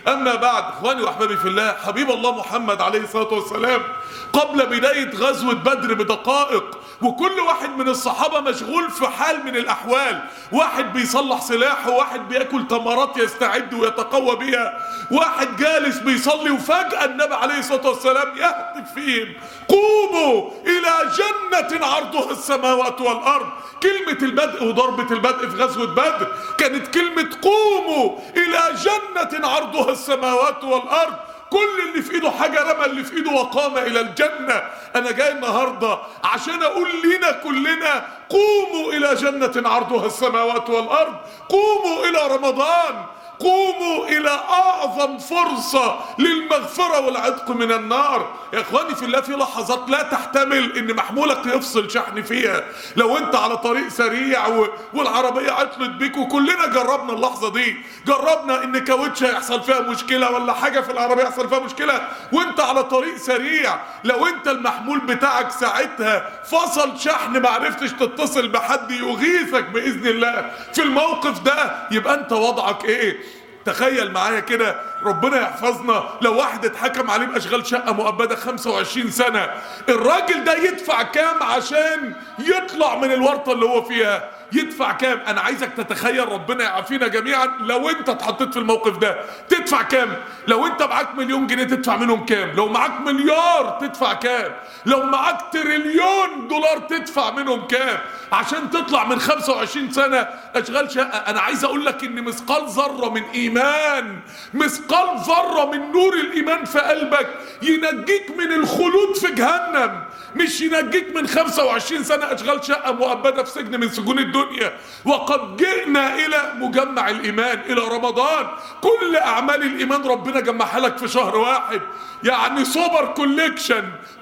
أما بعد، إخواني وأحبابي في الله، حبيب الله محمد عليه الصلاة والسلام قبل بداية غزوة بدر بدقائق وكل واحد من الصحابة مشغول في حال من الأحوال، واحد بيصلح سلاحه، واحد بيأكل تمرات يستعد ويتقوى بها، واحد جالس بيصلي، وفجأة النبي عليه الصلاة والسلام يهتف فيهم: قوموا إلى جنة عرضها السماوات والأرض. كلمة البدء وضربة البدء في غزوة بدر كانت كلمة قوموا إلى جنة عرضها السماوات والأرض. كل اللي في ايده حاجة رمى اللي في ايده وقام الى الجنة. انا جاي النهاردة عشان اقول لنا كلنا: قوموا الى جنة عرضها السماوات والارض، قوموا الى رمضان، قوموا الى اعظم فرصة للمغفرة والعتق من النار. يا اخواني في الله، في لحظات لا تحتمل ان محمولك يفصل شحن فيها. لو انت على طريق سريع والعربية عطلت بيك، وكلنا جربنا اللحظة دي، جربنا ان كاوتش هيحصل فيها مشكلة ولا حاجة في العربية يحصل فيها مشكلة وانت على طريق سريع. لو انت المحمول بتاعك ساعتها فصل شحن، معرفتش تتصل بحد يغيثك باذن الله في الموقف ده، يبقى انت وضعك ايه؟ تخيل معايا كده، ربنا يحفظنا، لو واحد اتحكم عليه بأشغال شقة مؤبدة 25 سنة، الراجل ده يدفع كام عشان يطلع من الورطة اللي هو فيها؟ يدفع كام؟ انا عايزك تتخيل، ربنا يعافينا جميعا، لو انت اتحطيت في الموقف ده تدفع كام؟ لو انت معاك مليون جنيه تدفع منهم كام؟ لو معاك مليار تدفع كام؟ لو معاك تريليون دولار تدفع منهم كام عشان تطلع من 25 سنة اشغال شقة؟ انا عايز اقول لك ان مثقال ذرة من ايمان، مثقال ذرة من نور الايمان في قلبك ينجيك من الخلود في جهنم، مش ينجيك من 25 سنة اشغال شقة مؤبدة في سجن من سجون الدنيا. وقد جئنا الى مجمع الايمان، الى رمضان. كل اعمال الايمان ربنا جمعها لك في شهر واحد، يعني سوبر كوليكشن،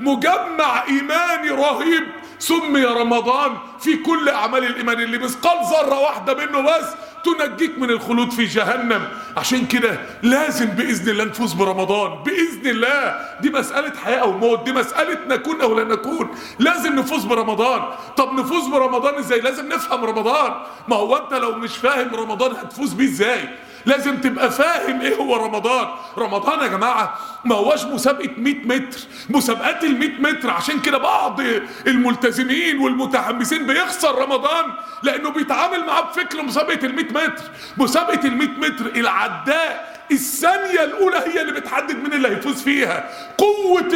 مجمع ايماني رهيب سمي رمضان. في كل اعمال الايمان اللي مثقال ذرة واحدة منه بس تنجيك من الخلود في جهنم. عشان كده لازم بإذن الله نفوز برمضان، بإذن الله. دي مسألة حياة أو موت، دي مسألة نكون أو لا نكون. لازم نفوز برمضان. طب نفوز برمضان إزاي؟ لازم نفهم رمضان. ما هو أنت لو مش فاهم رمضان هتفوز بيه إزاي؟ لازم تبقى فاهم ايه هو رمضان. رمضان يا جماعة ما هوش مسابقة 100 متر، مسابقات ال 100 متر. عشان كده بعض الملتزمين والمتحمسين بيخسر رمضان لانه بيتعامل معاه بفكر مسابقة ال 100 متر. مسابقة ال 100 متر العداء الثانية الأولى هي اللي بتحدد مين اللي هيفوز فيها، قوة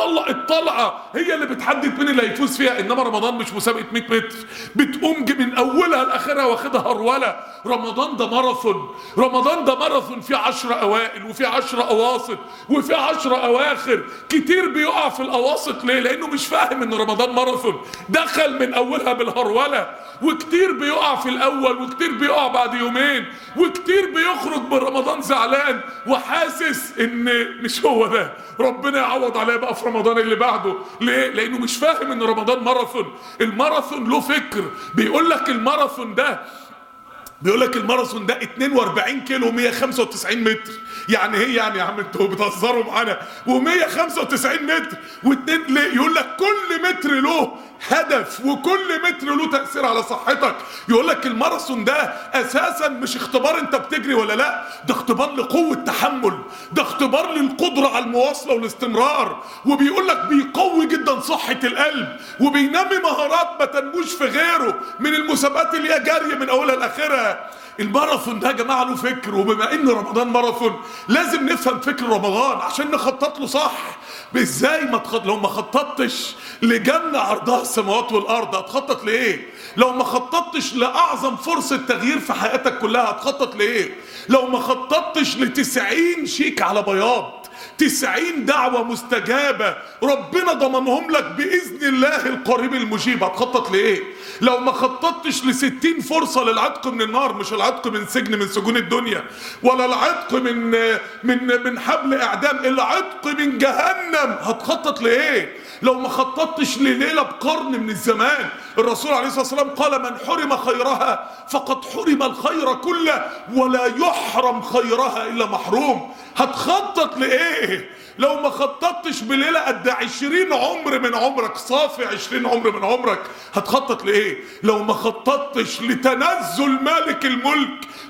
الطلعة هي اللي بتحدد مين اللي هيفوز فيها. إنما رمضان مش مسابقة 100 متر بتقوم من أولها لآخرها واخدها هرولة. رمضان ده ماراثون، رمضان ده ماراثون فيه 10 أوائل وفيه 10 أواسط وفيه 10 أواخر. كتير بيقع في الأواسط ليه؟ لأنه مش فاهم إن رمضان ماراثون، دخل من أولها بالهرولة. وكتير بيقع في الأول، وكتير بيقع بعد يومين، وكتير بيخرج من رمضان زعلان وحاسس ان مش هو ده. ربنا يعوض عليه بقى في رمضان اللي بعده. ليه؟ لانه مش فاهم ان رمضان ماراثون. الماراثون له فكر، بيقول لك الماراثون ده 42 كيلو 195 متر. يعني هي يعني يا عم انتوا بتهزروا معانا، و195 متر واثنين ليه؟ يقول لك كل متر له هدف وكل متر له تأثير على صحتك. يقول لك الماراثون ده اساسا مش اختبار انت بتجري ولا لا، ده اختبار لقوة تحمل، ده اختبار للقدرة على المواصلة والاستمرار. وبيقول لك بيقوي جدا صحة القلب، وبينمي مهارات ما تنموش في غيره من المسابقات اللي هي جارية من اولها لاخرها. الماراثون ده يا جماعه له فكر، وبما ان رمضان ماراثون لازم نفهم فكر رمضان عشان نخطط له صح. ازاي لو ما خططتش لجنة عرضها السماوات والارض هتخطط لايه؟ لو ما خططتش لاعظم فرصة تغيير في حياتك كلها هتخطط لايه؟ لو ما خططتش ل90 شيك على بياض، 90 دعوة مستجابة ربنا ضمنهم لك بإذن الله القريب المجيب، هتخطط لإيه؟ لو ما خططتش ل60 فرصة للعتق من النار، مش العتق من سجن من سجون الدنيا، ولا العتق من حبل إعدام، العتق من جهنم، هتخطط لإيه؟ لو ما خططتش لليلة بقرن من الزمان. الرسول عليه الصلاة والسلام قال: من حرم خيرها فقد حرم الخير كله، ولا يحرم خيرها إلا محروم. هتخطط لإيه؟ لو ما خططتش بليلة قد 20 عمر من عمرك، صافي 20 عمر من عمرك، هتخطط لإيه؟ لو ما خططتش لتنزل مالك الملك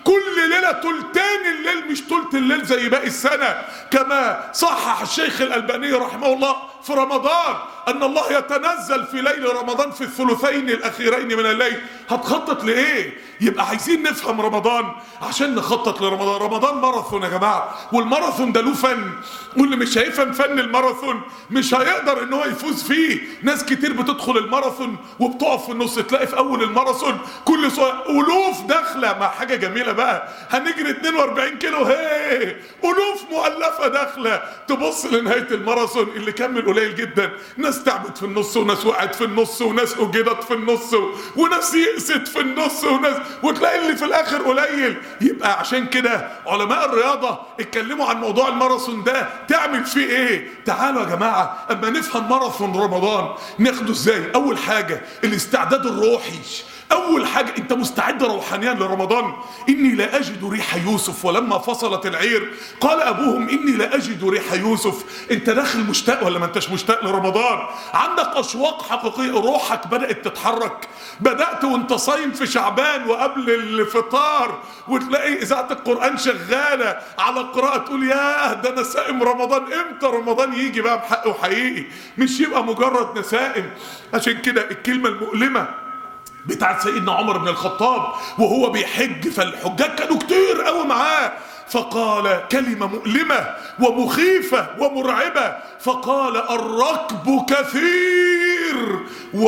كل ليلة تلتين الليل مش تلت الليل زي باقي السنة. كما صحح الشيخ الألباني رحمه الله في رمضان أن الله يتنزل في ليل رمضان في الثلثين الأخيرين من الليل. هتخطط لإيه؟ يبقى عايزين نفهم رمضان عشان نخطط لرمضان. رمضان ماراثون يا جماعة، والماراثون ده له فن، واللي مش هيفهم فن الماراثون مش هيقدر ان هو يفوز فيه. ناس كتير بتدخل الماراثون وبتقف في النص، تلاقي في اول الماراثون كل الوف داخله مع حاجه جميله بقى، هنجري 42 كيلو، هي الوف مؤلفه داخله. تبص لنهايه الماراثون اللي كمل قليل جدا، ناس تعبت في النص، وناس وقعت في النص، وناس اجهدت في النص، وناس يئست في النص، وتلاقي اللي في الاخر قليل. يبقى عشان كده علماء الرياضه اتكلموا عن موضوع الماراثون ده، تعمل فيه ايه؟ تعالوا يا جماعه اما نفهم ماراثون رمضان ناخده ازاي. اول حاجه الاستعداد الروحي. اول حاجه انت مستعد روحانيا لرمضان. اني لا اجد ريح يوسف ولما فصلت العير قال ابوهم اني لا اجد ريح يوسف. انت داخل مشتاق ولا ما انتش مشتاق لرمضان؟ عندك اشواق حقيقيه، روحك بدات تتحرك. بدات وانت صايم في شعبان وقبل الفطار وتلاقي اذاعه القران شغاله على قراءه، تقول ياه ده انا سائم رمضان، امتى رمضان يجي بقى بحق وحقيقي، مش يبقى مجرد نسائم. عشان كده الكلمه المؤلمه بتاعت سيدنا عمر بن الخطاب وهو بيحج، فالحجاج كانوا كتير قوي معاه، فقال كلمة مؤلمة ومخيفة ومرعبة، فقال الركب كثير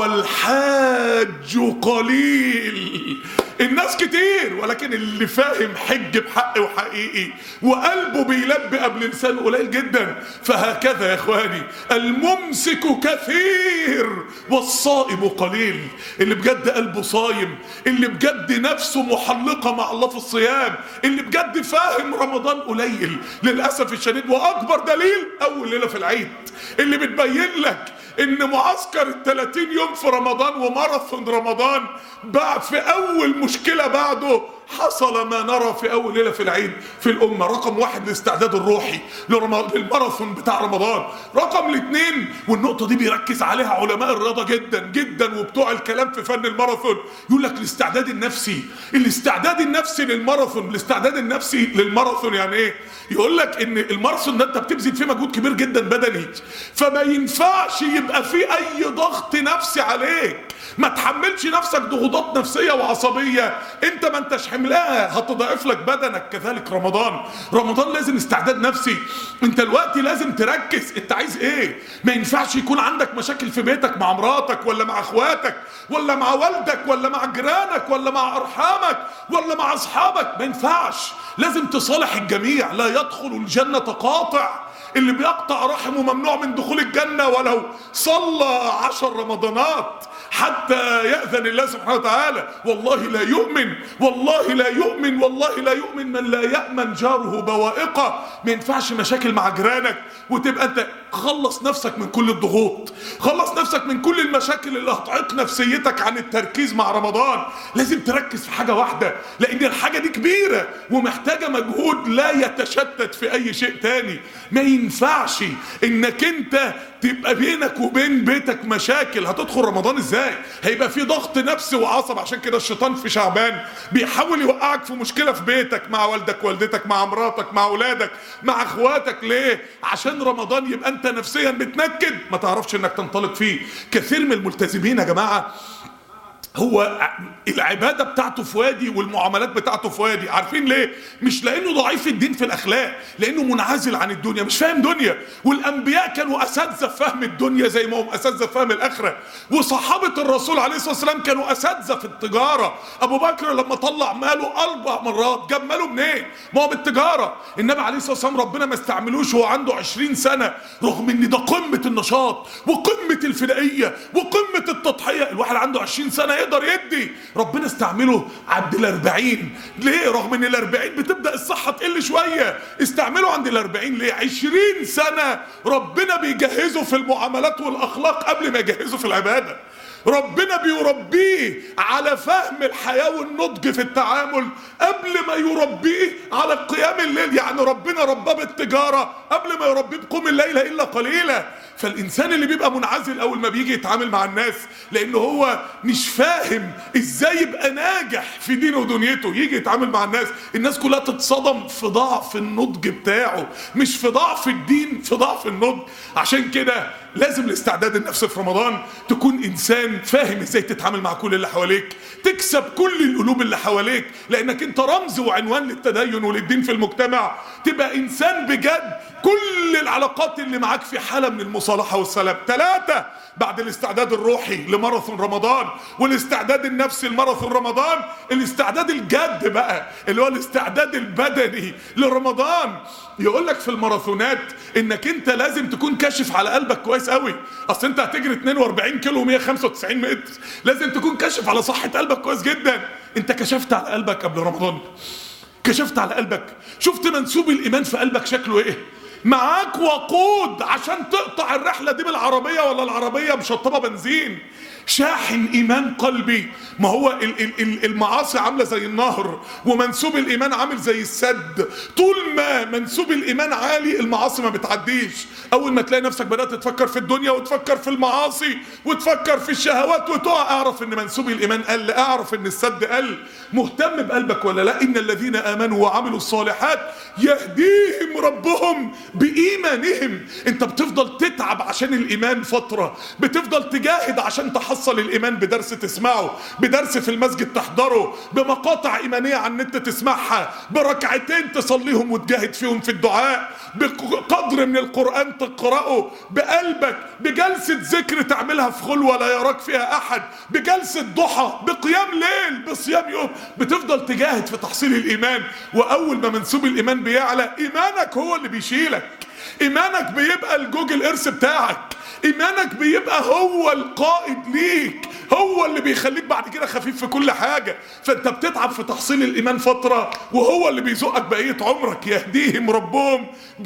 والحاج قليل. الناس كتير ولكن اللي فاهم حج بحق وحقيقي وقلبه بيلبي قبل لسانه قليل جدا. فهكذا يا اخواني الممسك كثير والصائم قليل. اللي بجد قلبه صايم، اللي بجد نفسه محلقة مع الله في الصيام، اللي بجد فاهم رمضان قليل للأسف الشديد. وأكبر دليل أول ليلة في العيد اللي بتبين لك ان معسكر ال30 يوم في رمضان وماراثون رمضان بعد في اول مشكلة بعده حصل ما نرى في اول ليلة في العيد في الامة. رقم واحد الاستعداد الروحي للماراثون بتاع رمضان. رقم الاثنين، والنقطة دي بيركز عليها علماء الرياضة جدا جدا وبتوع الكلام في فن الماراثون، يقول لك الاستعداد النفسي. الاستعداد النفسي للماراثون. الاستعداد النفسي للماراثون يعني ايه؟ يقول لك ان الماراثون ده انت بتبذل فيه مجهود كبير جدا بدني، فما ينفعش يبقى فيه اي ضغط نفسي عليك. ما تحملش نفسك ضغوطات نفسية وعصبية انت ما انتش حملها، هتضعف لك بدنك. كذلك رمضان لازم استعداد نفسي. انت دلوقتي لازم تركز انت عايز ايه. ما ينفعش يكون عندك مشاكل في بيتك مع مراتك ولا مع اخواتك ولا مع والدك ولا مع جيرانك ولا مع ارحامك ولا مع اصحابك، ما ينفعش. لازم تصالح الجميع. لا يدخل الجنة قاطع. اللي بيقطع رحمه ممنوع من دخول الجنة ولو صلى 10 رمضانات حتى يأذن الله سبحانه وتعالى. والله لا يؤمن، والله لا يؤمن، والله لا يؤمن من لا يأمن جاره بوائقه. ما ينفعش مشاكل مع جيرانك وتبقى انت خلص نفسك من كل الضغوط، خلص نفسك من كل المشاكل اللي هتعيق نفسيتك عن التركيز مع رمضان. لازم تركز في حاجة واحدة لان الحاجة دي كبيرة ومحتاجة مجهود لا يتشتت في اي شيء تاني. ما ينفعش انك انت تبقى بينك وبين بيتك مشاكل. هتدخل رمضان ازاي؟ هيبقى في ضغط نفسي وعصب. عشان كده الشيطان في شعبان بيحاول يوقعك في مشكلة في بيتك مع والدك والدتك مع مراتك مع اولادك مع اخواتك. ليه؟ عشان رمضان يبقى انت نفسيا بتنكد ما تعرفش انك تنطلق فيه. كثير من الملتزمين يا جماعة هو العبادة بتاعته في وادي والمعاملات بتاعته في وادي. عارفين ليه؟ مش لانه ضعيف الدين في الاخلاق، لانه منعزل عن الدنيا، مش فاهم دنيا. والانبياء كانوا اساتذه في فهم الدنيا زي ما هم اساتذه في فهم الاخره. وصحابه الرسول عليه الصلاه والسلام كانوا اساتذه في التجاره. ابو بكر لما طلع ماله 4 مرات جاب ماله منين؟ ما هو بالتجاره. النبي عليه الصلاه والسلام ربنا ما استعملوش وهو عنده 20 سنه، رغم ان ده قمه النشاط وقمه الفدائيه وقمه التضحيه. الواحد عنده 20 سنه يقدر يدي، ربنا استعمله عند ال40. ليه؟ رغم ان ال40 بتبدأ الصحة تقل شوية، استعمله عند ال40 ليه؟ 20 سنة ربنا بيجهزه في المعاملات والأخلاق قبل ما يجهزه في العبادة. ربنا بيربيه على فهم الحياة والنضج في التعامل قبل ما يربيه على قيام الليل. يعني ربنا رباه بالتجارة قبل ما يربيه بقوم الليل إلا قليلا. فالإنسان اللي بيبقى منعزل أول ما بيجي يتعامل مع الناس لأنه هو مش فاهم إزاي يبقى ناجح في دينه ودنيته، يجي يتعامل مع الناس كلها تتصدم في ضعف النضج بتاعه، مش في ضعف الدين، في ضعف النضج. عشان كده لازم الاستعداد النفسي في رمضان تكون إنسان فاهم إزاي تتعامل مع كل اللي حواليك، تكسب كل القلوب اللي حواليك، لأنك أنت رمز وعنوان للتدين وللدين في المجتمع. تبقى إنسان بجد كل العلاقات اللي معاك في حالة من المصالحة والسلام. 3 بعد الاستعداد الروحي لماراثون رمضان والاستعداد النفسي لماراثون رمضان، الاستعداد الجد بقى اللي هو الاستعداد البدني لرمضان. يقول لك في الماراثونات انك انت لازم تكون كاشف على قلبك كويس قوي. اصل انت هتجري 42 كيلو و195 متر، لازم تكون كاشف على صحة قلبك كويس جدا. انت كشفت على قلبك قبل رمضان؟ كشفت على قلبك؟ شفت منسوب الايمان في قلبك شكله ايه؟ معاك وقود عشان تقطع الرحلة دي بالعربية ولا العربية مشطبة بنزين؟ شاحن ايمان قلبي. ما هو المعاصي عامله زي النهر ومنسوب الايمان عامل زي السد. طول ما منسوب الايمان عالي المعاصي ما بتعديش. اول ما تلاقي نفسك بدات تفكر في الدنيا وتفكر في المعاصي وتفكر في الشهوات وتقع، اعرف ان منسوب الايمان قل، اعرف ان السد قل. مهتم بقلبك ولا لا؟ ان الذين امنوا وعملوا الصالحات يهديهم ربهم بايمانهم. انت بتفضل تتعب عشان الايمان فتره، بتفضل تجاهد عشان تحصل الايمان بدرس تسمعه، بدرس في المسجد تحضره، بمقاطع ايمانيه على النت تسمعها، بركعتين تصليهم وتجاهد فيهم في الدعاء، بقدر من القران تقراه بقلبك، بجلسه ذكر تعملها في خلوه لا يراك فيها احد، بجلسه ضحى، بقيام ليل، بصيام يوم. بتفضل تجاهد في تحصيل الايمان. واول ما منسوب الايمان بيعلى ايمانك هو اللي بيشيلك، ايمانك بيبقى الجوجل ايرث بتاعك، ايمانك بيبقى هو القائد ليك، هو اللي بيخليك بعد كده خفيف في كل حاجة. فانت بتتعب في تحصيل الايمان فترة وهو اللي بيزقك بقية عمرك. يهديهم ربهم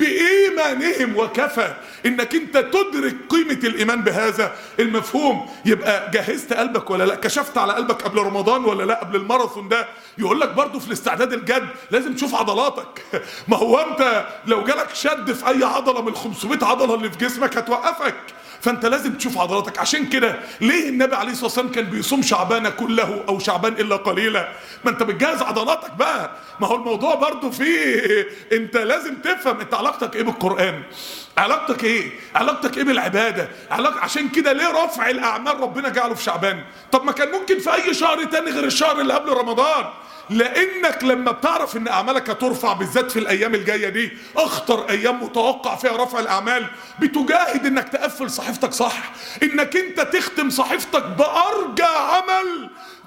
بايمانهم وكفى. انك انت تدرك قيمة الايمان بهذا المفهوم. يبقى جهزت قلبك ولا لا؟ كشفت على قلبك قبل رمضان ولا لا قبل الماراثون ده؟ يقول لك برضو في الاستعداد الجد لازم تشوف عضلاتك. ما هو انت لو جالك شد في اي عضلة من 500 عضلة اللي في جسمك هتوقفك. فانت لازم تشوف عضلاتك. عشان كده ليه النبي عليه الصلاه والسلام كان بيصوم شعبان كله او شعبان الا قليلا؟ ما انت بتجهز عضلاتك بقى. ما هو الموضوع برضو فيه، انت لازم تفهم انت علاقتك ايه بالقران، علاقتك ايه، علاقتك ايه بالعباده، عشان كده ليه رفع الاعمال ربنا جعله في شعبان؟ طب ما كان ممكن في اي شهر تاني غير الشهر اللي قبل رمضان. لانك لما بتعرف ان اعمالك هترفع بالذات في الايام الجايه دي، اخطر ايام متوقع فيها رفع الاعمال، بتجاهد انك تقفل صحيفتك صح، انك انت تختم صحيفتك بارجى عمل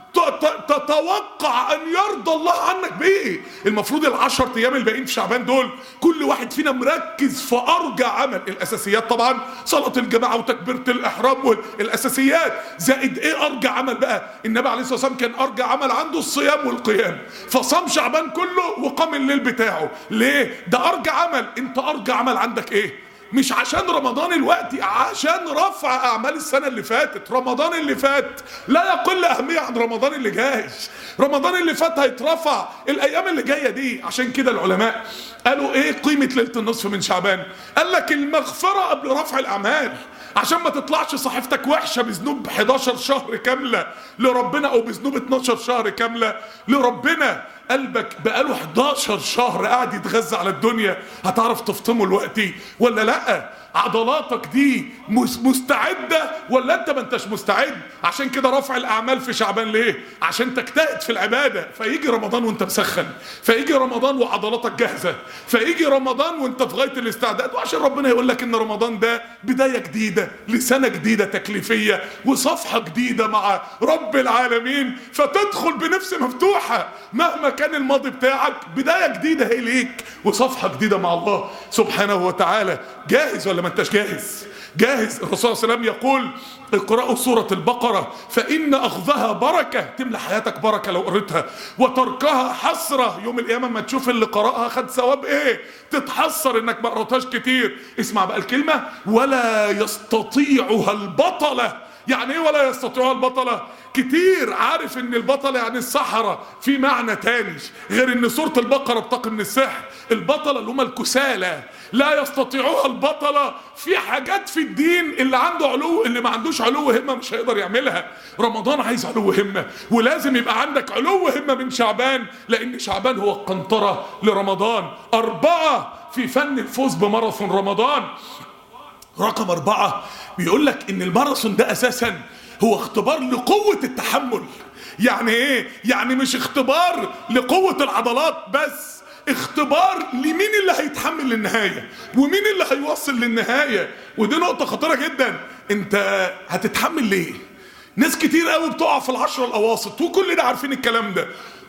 تتوقع ان يرضى الله عنك بيه. المفروض ال10 ايام الباقيين في شعبان دول كل واحد فينا مركز في ارجى عمل. الاساسيات طبعا صلاة الجماعة وتكبيرة الاحرام والاساسيات، زائد ايه ارجى عمل بقى؟ النبي عليه الصلاة والسلام كان ارجى عمل عنده الصيام والقيام، فصام شعبان كله وقام الليل بتاعه. ليه؟ ده ارجى عمل. انت ارجى عمل عندك ايه؟ مش عشان رمضان الوقت، عشان رفع اعمال السنه اللي فاتت. رمضان اللي فات لا يقل اهميه عن رمضان اللي جاي. رمضان اللي فات هيترفع الايام اللي جايه دي. عشان كده العلماء قالوا ايه قيمه ليله النصف من شعبان؟ قال لك المغفره قبل رفع الاعمال، عشان ما تطلعش صحيفتك وحشه بذنوب 11 شهر كامله لربنا او بذنوب 12 شهر كامله لربنا. قلبك بقاله 11 شهر قاعد يتغذى على الدنيا، هتعرف تفطمه الوقتي ولا لا؟ عضلاتك دي مستعدة ولا انت ما انتش مستعد؟ عشان كده رفع الاعمال في شعبان ليه؟ عشان تجتهد في العبادة، فيجي رمضان وانت مسخن، فيجي رمضان وعضلاتك جاهزة، فيجي رمضان وانت في غاية الاستعداد. وعشان ربنا يقول لك ان رمضان ده بداية جديدة لسنة جديدة تكليفية وصفحة جديدة مع رب العالمين، فتدخل بنفس مفتوحة. مهما كان الماضي بتاعك بداية جديدة هي ليك وصفحة جديدة مع الله سبحانه وتعالى. جاهز ولا ما انتش جاهز؟ جاهز. الرسول صلى الله عليه وسلم يقول اقرأوا سورة البقرة فإن أخذها بركة، تملى حياتك بركة لو قريتها، وتركها حسرة. يوم القيامة ما تشوف اللي قرأها خد ثواب ايه، تتحسر انك ما قرأتهاش كتير. اسمع بقى الكلمة، ولا يستطيعها البطلة يعني ايه ولا يستطيعها البطلة؟ كتير عارف ان البطلة يعني السحرة، في معنى تاني غير ان سورة البقرة بتقي من السحر. البطلة اللي هم الكسالى، لا يستطيعوها البطلة. في حاجات في الدين اللي عنده علو، اللي ما عندوش علو همة مش هيقدر يعملها. رمضان عايز علو همة، ولازم يبقى عندك علو همة من شعبان، لان شعبان هو القنطرة لرمضان. 4 في فن الفوز بماراثون رمضان. رقم 4 بيقول لك ان الماراثون ده اساسا هو اختبار لقوة التحمل. يعني ايه؟ يعني مش اختبار لقوة العضلات بس، اختبار لمين اللي هيتحمل للنهاية ومين اللي هيوصل للنهاية. ودي نقطة خطيرة جدا. انت هتتحمل ليه؟ ناس كتير قوي بتقع في العشرة الاواسط، وكل ده عارفين الكلام ده،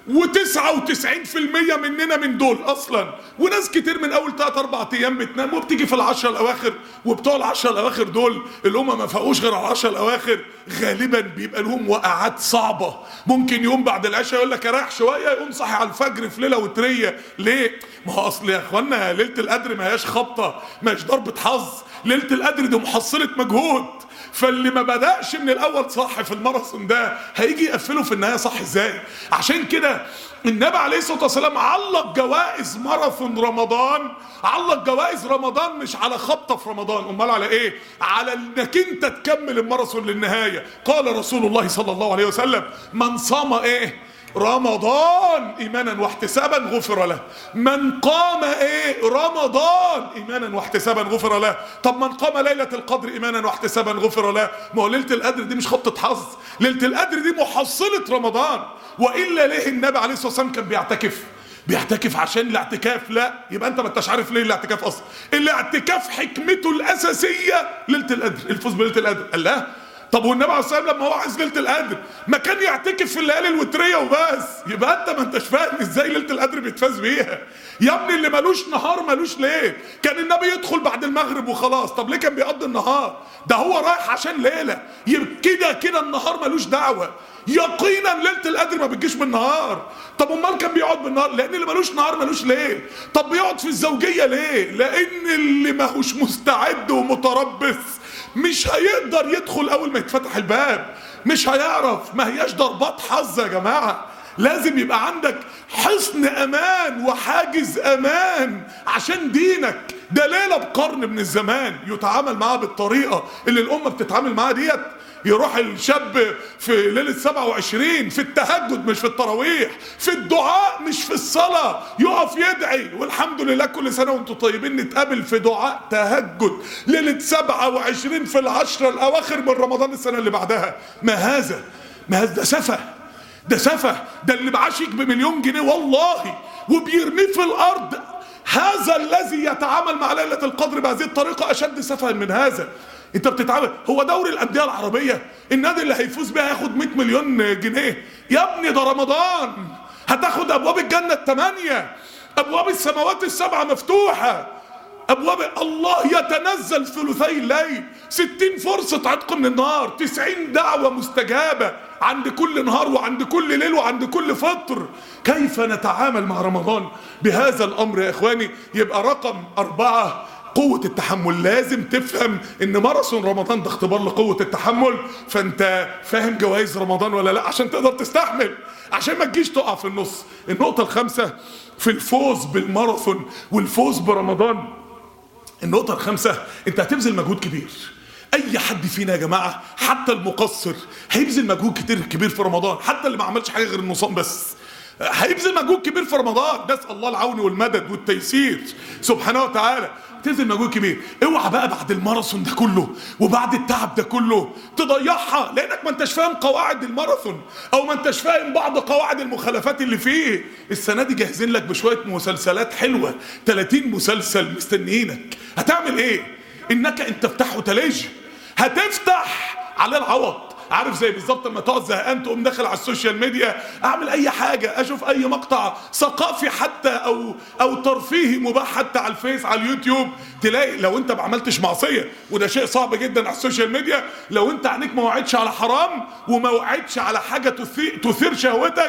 و99% مننا من دول اصلا. وناس كتير من اول 3-4 ايام بتنام وبتيجي في العشرة الاواخر، وبتوع العشرة الاواخر دول اللي هم ما فاقوش غير على العشرة الاواخر غالبا بيبقى لهم وقعات صعبة. ممكن يوم بعد العشاء يقول لك اريح شوية، يقوم صاحي على الفجر في ليلة وترية. ليه؟ ما هو اصل يا اخوانا ليلة القدر ما هياش خبطة، ما هياش ضربة حظ، ليلة القدر دي محصلة مجهود. فاللي ما بدأش من الاول صح في الماراثون ده هيجي يقفله في النهايه صح ازاي؟ عشان كده النبي عليه الصلاه والسلام علق جوائز ماراثون رمضان، علق جوائز رمضان مش على خبطه في رمضان، امال على ايه؟ على انك انت تكمل الماراثون للنهايه. قال رسول الله صلى الله عليه وسلم: من صام ايه؟ رمضان ايمانا واحتسابا غفر له. من قام ايه؟ رمضان ايمانا واحتسابا غفر له. طب من قام ليله القدر ايمانا واحتسابا غفر له. ما هو ليله القدر دي مش خبطه حظ، ليله القدر دي محصله رمضان. والا ليه النبي عليه الصلاه والسلام كان بيعتكف عشان الاعتكاف؟ لا، يبقى انت ما انتش عارف ليه الاعتكاف اصلا. الاعتكاف حكمته الاساسيه ليله القدر، الفوز بليله القدر. قال لا، طب والنبي عليه الصلاه والسلام لما هو عايز ليله القدر ما كان يعتكف في الليالي الوتريه وبس؟ يبقى انت ما انتش فاهم ازاي ليله القدر بيتفاز بيها. يا ابني اللي ملوش نهار ملوش ليل. كان النبي يدخل بعد المغرب وخلاص، طب ليه كان بيقضي النهار؟ ده هو رايح عشان ليله، يبقى كده النهار ملوش دعوه. يقينا ليله القدر ما بتجيش بالنهار. طب امال كان بيقعد بالنهار؟ لان اللي ملوش نهار ملوش ليل. طب بيقعد في الزوجيه ليه؟ لان اللي ماهوش مستعد ومتربص مش هيقدر يدخل اول ما يتفتح الباب، مش هيعرف. ما هياش ضربات حظ يا جماعه، لازم يبقى عندك حصن امان وحاجز امان عشان دينك. ده ليله بقرن من الزمان يتعامل معاها بالطريقه اللي الامه بتتعامل معاها ديت. يروح الشاب في ليلة 27 في التهجد مش في التراويح، في الدعاء مش في الصلاة، يقف يدعي والحمد لله كل سنة وانتم طيبين نتقابل في دعاء تهجد ليلة 27 في العشرة الأواخر من رمضان السنة اللي بعدها. ما هذا ده سفه، ده سفه. ده اللي معاشك ب1,000,000 جنيه والله وبيرميه في الأرض، هذا الذي يتعامل مع ليلة القدر بهذه الطريقة أشد سفها من هذا. انت بتتعامل، هو دوري الانديه العربيه النادي اللي هيفوز بيها هياخد 100,000,000 جنيه؟ يا ابني ده رمضان، هتاخد ابواب الجنه ال8، ابواب السماوات ال7 مفتوحه، ابواب الله يتنزل ثلثي الليل، 60 فرصه عتق من النار، 90 دعوه مستجابه عند كل نهار وعند كل ليل وعند كل فطر. كيف نتعامل مع رمضان بهذا الامر يا اخواني؟ يبقى رقم 4 قوة التحمل. لازم تفهم ان ماراثون رمضان ده اختبار لقوة التحمل. فانت فاهم جوائز رمضان ولا لا عشان تقدر تستحمل، عشان ما تجيش تقع في النص. النقطة ال5 في الفوز بالماراثون والفوز برمضان، النقطة ال5 انت هتبذل مجهود كبير. اي حد فينا يا جماعة حتى المقصر هيبذل مجهود كبير في رمضان، حتى اللي ما عملش حاجة غير النصام بس هيبذل مجهود كبير في رمضان. نسأل الله العون والمدد والتيسير سبحانه وتعالى. تبذل مجهود كبير. اوعى بقى بعد الماراثون ده كله وبعد التعب ده كله تضيعها لانك ما انتش فاهم قواعد الماراثون او ما انتش فاهم بعض قواعد المخالفات اللي فيه. السنه دي جاهزين لك بشويه مسلسلات حلوه، 30 مسلسل مستنيينك. هتعمل ايه؟ انك ان تفتحه تلج هتفتح على العوض. عارف زي بالظبط لما تقعد زهقان تقوم داخل على السوشيال ميديا، اعمل اي حاجه، اشوف اي مقطع ثقافي حتى او ترفيهي مباح حتى على الفيس على اليوتيوب، تلاقي لو انت ما عملتش معصيه، وده شيء صعب جدا على السوشيال ميديا، لو انت عينيك ما وعدتش على حرام وما وعدتش على حاجه تثير شهوتك،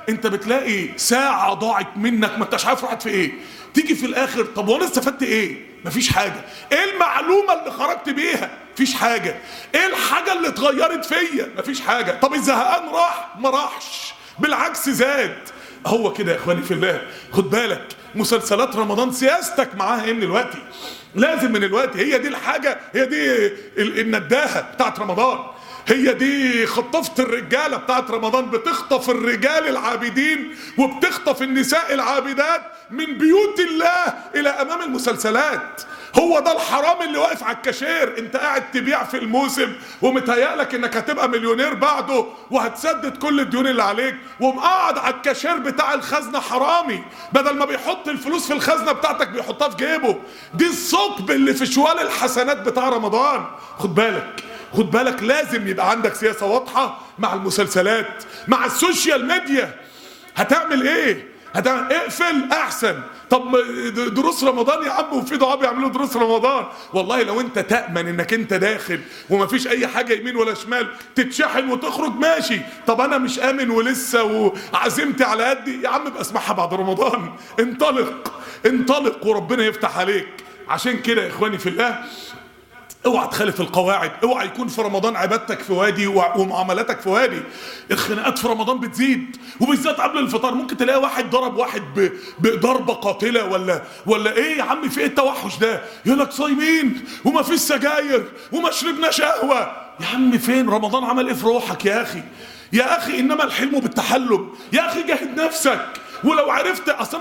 انت بتلاقي ساعة ضاعت منك ما انتش عارف راحت في ايه. تيجي في الاخر طب وانا استفدت ايه؟ مفيش حاجة. ايه المعلومة اللي خرجت بيها؟ مفيش حاجة. ايه الحاجة اللي اتغيرت فيا؟ مفيش حاجة. طب الزهقان راح؟ ما راحش، بالعكس زاد. هو كده يا اخواني في الله. خد بالك مسلسلات رمضان سياستك معاها ايه من الوقت؟ لازم من الوقت. هي دي الحاجة، هي دي النداهة بتاعت رمضان، هي دي خطفت الرجالة بتاعت رمضان. بتخطف الرجال العابدين وبتخطف النساء العابدات من بيوت الله الى امام المسلسلات. هو ده الحرام اللي واقف على الكاشير. انت قاعد تبيع في الموسم ومتهيألك انك هتبقى مليونير بعده وهتسدد كل الديون اللي عليك، ومقعد على الكاشير بتاع الخزنة حرامي، بدل ما بيحط الفلوس في الخزنة بتاعتك بيحطها في جيبه. دي الثقب اللي في شوال الحسنات بتاع رمضان. خد بالك، خد بالك، لازم يبقى عندك سياسة واضحة مع المسلسلات، مع السوشيال ميديا. هتعمل ايه؟ اقفل احسن. طب دروس رمضان يا عم، وفي دعاء بيعملوا دروس رمضان. والله لو انت تأمن انك انت داخل ومفيش اي حاجة يمين ولا شمال تتشحن وتخرج ماشي. طب انا مش امن ولسه وعزمتي على قدي، يا عم ابقى اسمعها بعد رمضان. انطلق انطلق وربنا يفتح عليك. عشان كده يا اخواني في الله، اوعى تخالف القواعد. اوعى يكون في رمضان عبادتك في وادي ومعاملاتك في وادي. الخناقات في رمضان بتزيد، وبالذات قبل الفطار. ممكن تلاقي واحد ضرب واحد بضربه قاتله ولا ايه يا عم، في ايه التوحش ده؟ يقول لك صايمين وما فيش سجاير وما شربناش قهوه. يا عم فين رمضان؟ عمل ايه في روحك يا اخي؟ يا اخي انما الحلم بالتحلم. يا اخي جاهد نفسك. ولو عرفت اصلا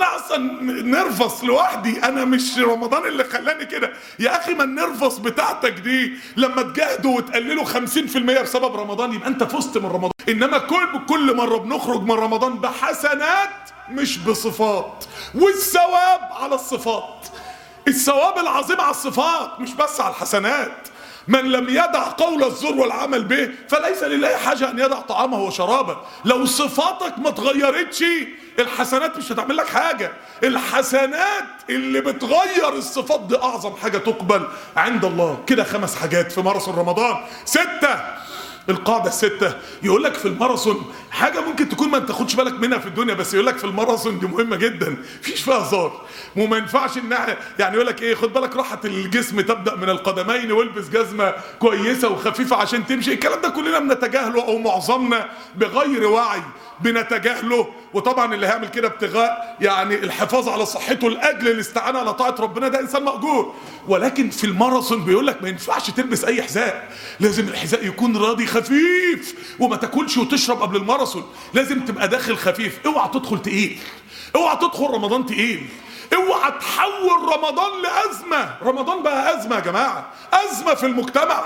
نرفص لوحدي، انا مش رمضان اللي خلاني كده. يا اخي ما النرفص بتاعتك دي لما تجاهدوا وتقللوا 50% بسبب رمضان يبقى انت فزت من رمضان. انما كل مره بنخرج من رمضان بحسنات مش بصفات، والثواب على الصفات. الثواب العظيم على الصفات مش بس على الحسنات. من لم يدع قول الزور والعمل به فليس لله حاجة أن يدع طعامه وشرابه. لو صفاتك ما اتغيرتش الحسنات مش هتعمل لك حاجة. الحسنات اللي بتغير الصفات دي أعظم حاجة تقبل عند الله. كده 5 حاجات في ماراثون رمضان. 6. القاعدة الستة يقول لك في الماراثون حاجة ممكن تكون ما تاخدش بالك منها في الدنيا، بس يقول لك في الماراثون دي مهمة جدا، مفيش فيها هزار. وما ينفعش ان يعني يقول لك ايه، خد بالك راحة الجسم تبدأ من القدمين، والبس جزمة كويسة وخفيفة عشان تمشي. الكلام ده كلنا بنتجاهله او معظمنا بغير وعي بنتجاهله. وطبعا اللي هيعمل كده ابتغاء يعني الحفاظ على صحته لاجل الاستعانة على طاعة ربنا ده انسان مأجور. ولكن في الماراثون بيقول لك ما ينفعش تلبس اي حذاء، لازم الحذاء يكون راضي خفيف، وما تاكلش وتشرب قبل الماراثون. لازم تبقى داخل خفيف. اوعى تدخل تقيل، اوعى تدخل رمضان تقيل، اوعى تحول رمضان لأزمة. رمضان بقى أزمة يا جماعة، أزمة في المجتمع،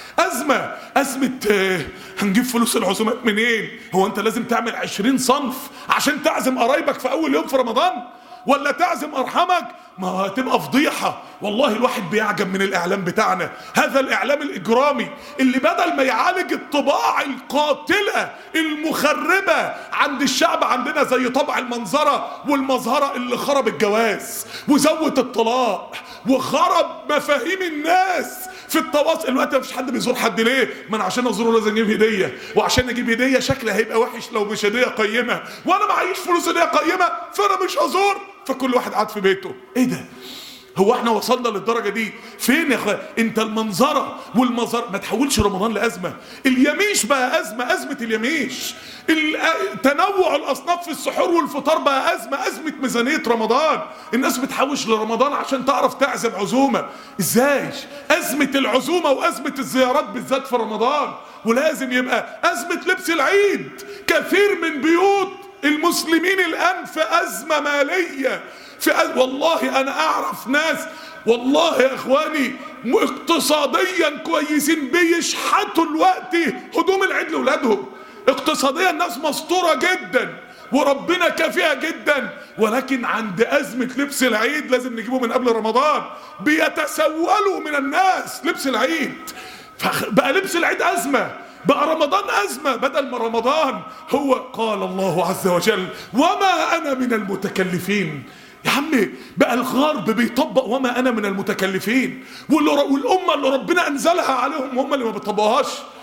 أزمة هنجيب فلوس العزومات منين؟ هو أنت لازم تعمل 20 صنف عشان تعزم قرايبك في أول يوم في رمضان؟ ولا تعزم أرحمك؟ ما هتبقى فضيحة. والله الواحد بيعجب من الإعلام بتاعنا، هذا الإعلام الإجرامي اللي بدل ما يعالج الطباع القاتلة المخربة عند الشعب عندنا زي طبع المنظرة والمظهرة اللي خرب الجواز وزود الطلاق وخرب مفاهيم الناس في التواصل. الوقت مفيش حد بيزور حد ليه؟ ما انا عشان ازوره لازم اجيب هديه، وعشان اجيب هديه شكلها هيبقى وحش لو مش هديه قيمه، وانا معيش فلوس هديه قيمه فانا مش هزور. فكل واحد قاعد في بيته. ايه ده؟ هو احنا وصلنا للدرجه دي؟ فين يا اخويا؟ انت المنظره والمظهر ما تحولش رمضان لازمه. اليميش بقى ازمه، ازمه اليميش. تنوع الاصناف في السحور والفطار بقى ازمه ميزانيه رمضان. الناس بتحوش لرمضان عشان تعرف تعزم عزومه. ازاي؟ ازمه العزومه وازمه الزيارات بالذات في رمضان. ولازم يبقى ازمه لبس العيد. كثير من بيوت المسلمين الان في ازمه ماليه، والله انا اعرف ناس والله يا اخواني اقتصاديا كويسين بيشحتوا الوقت هدوم العيد لاولادهم. اقتصاديا الناس مستوره جدا وربنا كافيها جدا، ولكن عند ازمه لبس العيد لازم نجيبه من قبل رمضان. بيتسولوا من الناس لبس العيد، فبقى لبس العيد ازمه، بقى رمضان أزمة. بدل ما رمضان هو قال الله عز وجل وما أنا من المتكلفين. يا عمي بقى الغرب بيطبق وما أنا من المتكلفين، والأمة اللي ربنا أنزلها عليهم هم اللي ما بيطبقوهاش.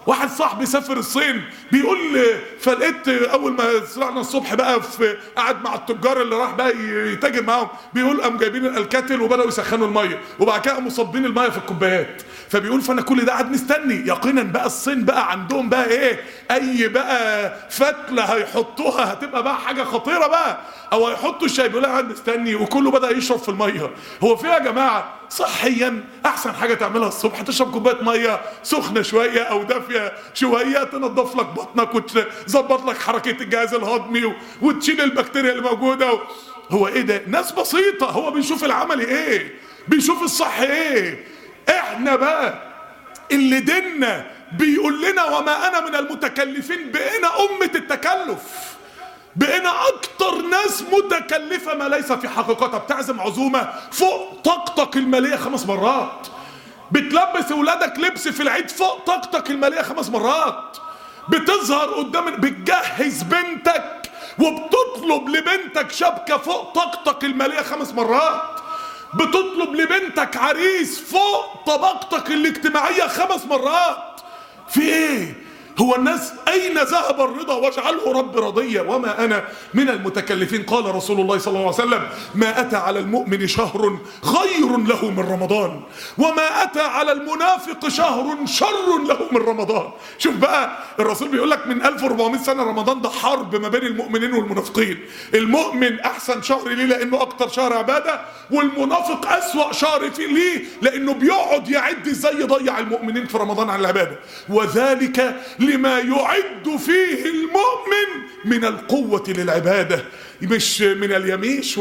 واحد صاحبي سافر الصين بيقول فلقيت اول ما طلعنا الصبح بقى في قعد مع التجار اللي راح بقى يتاجر معاهم، بيقول قام جايبين الكاتل وبداوا يسخنوا الميه وبعد كده قاموا صابين الميه في الكوبايات. فبيقول فانا كل ده قاعد مستني يقينا بقى الصين بقى عندهم بقى ايه، اي بقى فتله هيحطوها هتبقى بقى حاجه خطيره بقى، او هيحطوا الشاي. بيقول قاعد مستني وكله بدا يشرب في الميه. هو في يا جماعه صحيا احسن حاجه تعملها الصبح تشرب كوبايه ميه سخنه شويه او دافيه شويه تنظف لك بطنك وتظبط لك حركه الجهاز الهضمي وتشيل البكتيريا اللي موجوده. هو ايه ده؟ ناس بسيطه، هو بيشوف العمل ايه، بيشوف الصح ايه. احنا بقى اللي ديننا بيقول لنا وما انا من المتكلفين، بقينا امه التكلف، بقينا اكتر ناس متكلفه ما ليس في حقيقتها. بتعزم عزومه فوق طاقتك الماليه 5 مرات، بتلبس اولادك لبس في العيد فوق طاقتك الماليه 5 مرات، بتظهر قدام بتجهز بنتك وبتطلب لبنتك شبكه فوق طاقتك الماليه 5 مرات، بتطلب لبنتك عريس فوق طبقتك الاجتماعيه 5 مرات. في ايه؟ هو الناس أين ذهب الرضا؟ واجعله رب رضيا وما أنا من المتكلفين. قال رسول الله صلى الله عليه وسلم: ما أتى على المؤمن شهر خير له من رمضان، وما أتى على المنافق شهر شر له من رمضان. شوف بقى الرسول بيقول لك من 1400 سنة رمضان ده حرب ما بين المؤمنين والمنافقين. المؤمن أحسن شهر ليه لأنه أكتر شهر عبادة، والمنافق أسوأ شهر فيه ليه لأنه بيقعد يعد إزاي يضيع المؤمنين في رمضان عن العبادة. وذلك لما يعد فيه المؤمن من القوة للعبادة، مش من اليميش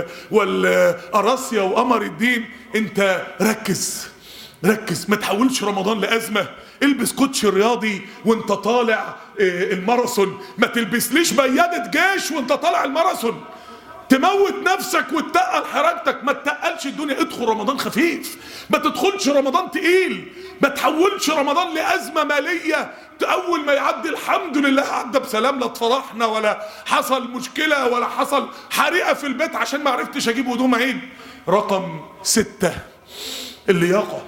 والقراصية وقمر الدين. انت ركز ما تحولش رمضان لأزمة. البس كوتش رياضي وانت طالع الماراثون، ما تلبسليش بيادة جيش وانت طالع الماراثون تموت نفسك وتتقل حركتك. ما تتقلش الدنيا، ادخل رمضان خفيف، ما تدخلش رمضان تقيل، ما تحولش رمضان لأزمة مالية أول ما يعدي الحمد لله عدى بسلام، لا اتفرحنا ولا حصل مشكلة ولا حصل حريقة في البيت عشان ما عرفتش أجيب هدوم عيد. رقم 6 اللياقة.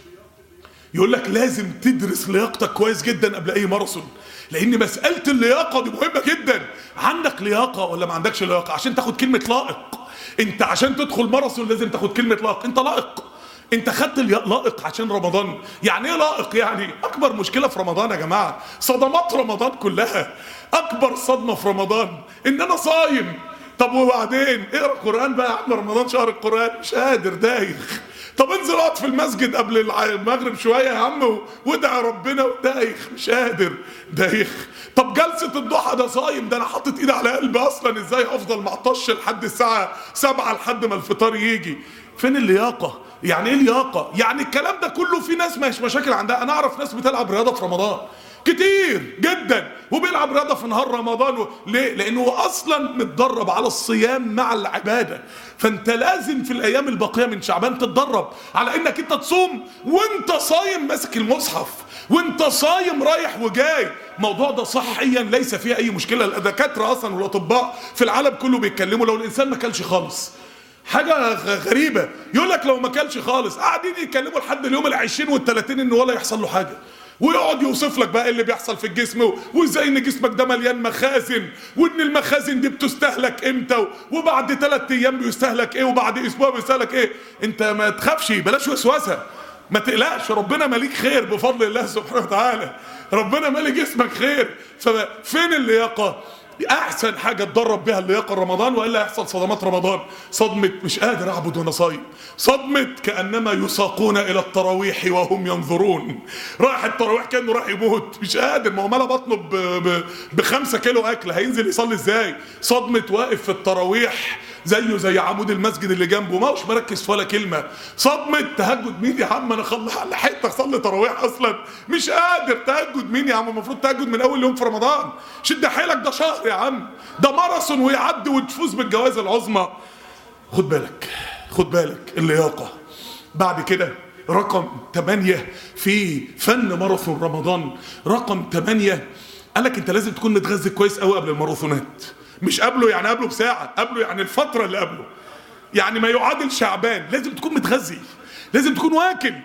يقول لك لازم تدرس لياقتك كويس جدا قبل أي ماراثون، لأن مسألة اللياقة دي مهمة جدا. عندك لياقة ولا ما عندكش لياقة؟ عشان تاخد كلمة لائق، انت عشان تدخل ماراثون لازم تاخد كلمة لائق. انت لائق، انت خدت لائق عشان رمضان. يعني ايه لائق؟ يعني اكبر مشكلة في رمضان يا جماعة صدمات رمضان كلها. اكبر صدمة في رمضان ان انا صايم. طب وبعدين اقرا قرآن بقى يا عم، رمضان شهر القرآن. مش قادر، دايخ. طب انزل اقعد في المسجد قبل المغرب شويه يا عم وادعي ربنا، ودايخ مش قادر، دايخ. طب جلسه الضحى ده صايم، ده انا حاطط ايدي على قلبي اصلا، ازاي افضل معطش لحد الساعه 7 لحد ما الفطار يجي؟ فين اللياقه؟ يعني ايه لياقه؟ يعني الكلام ده كله في ناس مش مشاكل عندها. انا اعرف ناس بتلعب رياضه في رمضان كتير جدا وبيلعب رياضه في نهار رمضان. ليه؟ لانه هو اصلا متدرب على الصيام مع العباده. فانت لازم في الايام الباقيه من شعبان تتدرب على انك انت تصوم وانت صايم ماسك المصحف، وانت صايم رايح وجاي. الموضوع ده صحيا ليس فيه اي مشكله. الدكاتره اصلا والاطباء في العالم كله بيتكلموا لو الانسان ما كلش خالص. حاجة غريبة، يقول لك لو ما كلش خالص، قاعدين يتكلموا لحد اليوم ال20 وال30 انه ولا يحصل له حاجة، ويقعد يوصف لك بقى اللي بيحصل في الجسم وازاي ان جسمك ده مليان مخازن، وان المخازن دي بتستهلك امتى، وبعد 3 ايام بيستهلك ايه، وبعد اسبوع بيستهلك ايه. انت ما تخافش، بلاش وسوسه، ما تقلقش، ربنا مالك خير بفضل الله سبحانه وتعالى، ربنا مالي جسمك خير. ففين اللياقه؟ احسن حاجه تدرب بها اللياقه رمضان، والا يحصل صدمات رمضان. صدمه مش قادر اعبد وانا صايم، صدمه كانما يساقون الى التراويح وهم ينظرون. رايح التراويح كانه راح يموت، مش قادر، ما هو مالى بطنه ب5 كيلو اكل، هينزل يصلي ازاي؟ صدمه واقف في التراويح زيه زي عمود المسجد اللي جنبه، ما هوش مركز في ولا كلمه. صدمه تهجد مين يا عم؟ انا لحقت اصلي تراويح اصلا، مش قادر. تهجد مين يا عم؟ المفروض تهجد من اول يوم في رمضان. شد حيلك، ده شهر يا عم، ده ماراثون ويعدي وتفوز بالجوائز العظمى. خد بالك اللياقه. بعد كده رقم 8 في فن ماراثون رمضان، رقم 8 قالك انت لازم تكون متغذي كويس قوي قبل الماراثونات. مش قبله يعني قبله بساعة، قبله يعني الفترة اللي قبله، يعني ما يعادل شعبان. لازم تكون متغذي، لازم تكون واكل.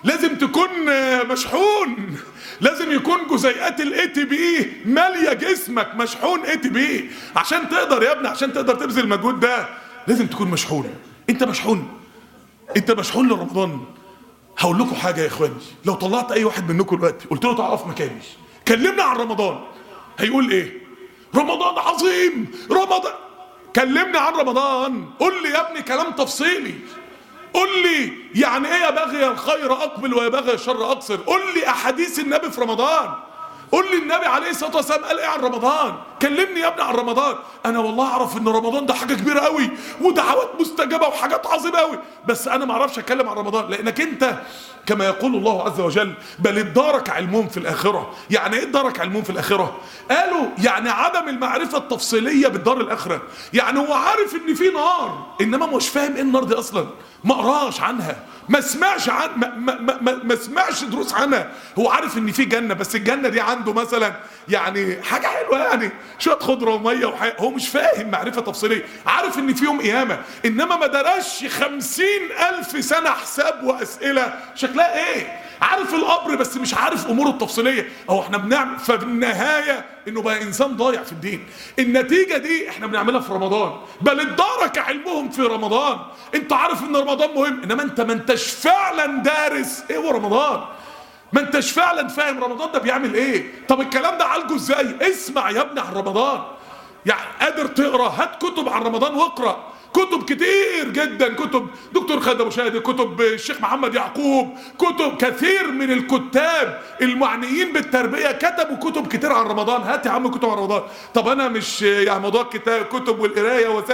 لازم تكون مشحون، لازم يكون جزيئات الاي تي بي ماليه جسمك، مشحون اي تي بي عشان تقدر يا ابني، عشان تقدر تبذل المجهود ده لازم تكون مشحون. انت مشحون؟ انت مشحون لرمضان؟ هقول لكم حاجه يا اخواني، لو طلعت اي واحد منكم دلوقتي قلت له تعرف مكاني كلمنا عن رمضان، هيقول ايه؟ رمضان عظيم، رمضان. كلمني عن رمضان، قول لي يا ابني كلام تفصيلي، قول لي يعني ايه يا باغي الخير اقبل ويا باغي الشر اقصر، قول لي احاديث النبي في رمضان، قول لي النبي عليه الصلاه والسلام قال ايه عن رمضان. كلمني يا ابني عن رمضان. انا والله اعرف ان رمضان ده حاجه كبيره قوي ودعوات مستجابه وحاجات عظيمه قوي، بس انا ما اعرفش اتكلم عن رمضان، لانك انت كما يقول الله عز وجل بل ادارك علمهم في الاخره. يعني ايه ادارك علمهم في الاخره؟ قالوا يعني عدم المعرفه التفصيليه بالدار الاخره. يعني هو عارف ان في نار انما مش فاهم ايه النار دي اصلا، ما قراش عنها، ما سمعش عن ما سمعش دروس عنها. هو عارف ان في جنه، بس الجنه دي عنده مثلا يعني حاجه حلوه، يعني شويه خضره وميه وحياه، هو مش فاهم معرفه تفصيليه. عارف ان في يوم قيامه انما ما درسش 50,000 سنه حساب واسئله شكلها ايه. عارف القبر بس مش عارف اموره التفصيليه. اهو احنا بنعمل ففي النهايه انه بقى انسان ضايع في الدين. النتيجه دي احنا بنعملها في رمضان، بل ادارك علمهم في رمضان. انت عارف ان رمضان مهم انما انت ما انتش فعلا دارس ايه هو رمضان، ما انتش فعلا فاهم رمضان ده بيعمل ايه. طب الكلام ده عالجه ازاي؟ اسمع يا ابني عن رمضان. يعني قادر تقرا، هات كتب عن رمضان واقرا، كتب كتير جدا، كتب دكتور خالد ابو شادي، كتب الشيخ محمد يعقوب، كتب كثير من الكتاب المعنيين بالتربيه كتبوا كتب كتير عن رمضان. هات يا عم كتب عن رمضان. طب انا مش يعني موضوع كتب والقرايه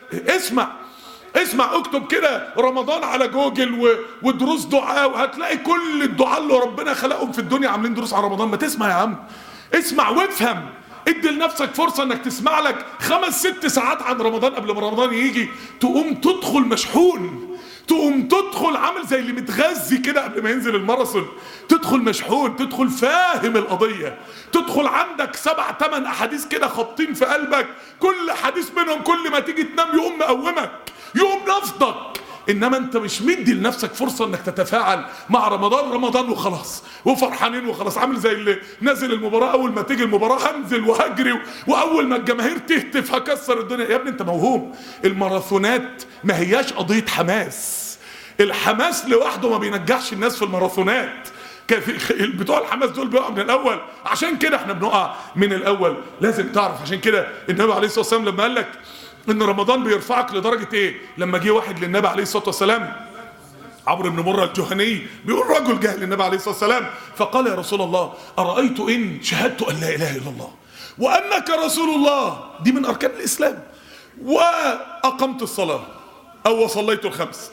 اسمع اكتب كده رمضان على جوجل ودروس دعاء، وهتلاقي كل الدعاء اللي ربنا خلقهم في الدنيا عاملين دروس عن رمضان. ما تسمع يا عم، اسمع وافهم. ادي لنفسك فرصة انك تسمع لك 5-6 ساعات عن رمضان قبل ما رمضان يجي، تقوم تدخل مشحون، تقوم تدخل عامل زي اللي متغذي كده قبل ما ينزل الماراثون، تدخل مشحون، تدخل فاهم القضية، تدخل عندك 7-8 احاديث كده خابطين في قلبك، كل حديث منهم كل ما تيجي تنام يقوم مقومك، يقوم نفضك. انما انت مش مدي لنفسك فرصه انك تتفاعل مع رمضان وخلاص وفرحانين وخلاص. عامل زي اللي نازل المباراه، اول ما تيجي المباراه هنزل وهجري، واول ما الجماهير تهتف هكسر الدنيا. يا ابني انت موهوم. الماراثونات ما هياش قضيه حماس، الحماس لوحده ما بينجحش الناس في الماراثونات. بتوع الحماس دول بيقعوا من الاول، عشان كده احنا بنقع من الاول. لازم تعرف عشان كده النبي عليه الصلاه والسلام لما قال لك ان رمضان بيرفعك لدرجه ايه، لما جه واحد للنبي عليه الصلاه والسلام، عمرو بن مره الجهني، بيقول رجل جه للنبي عليه الصلاه والسلام فقال يا رسول الله ارايت ان شهدت ان لا اله الا الله وانك رسول الله، دي من اركان الاسلام، واقمت الصلاه او وصليت الخمس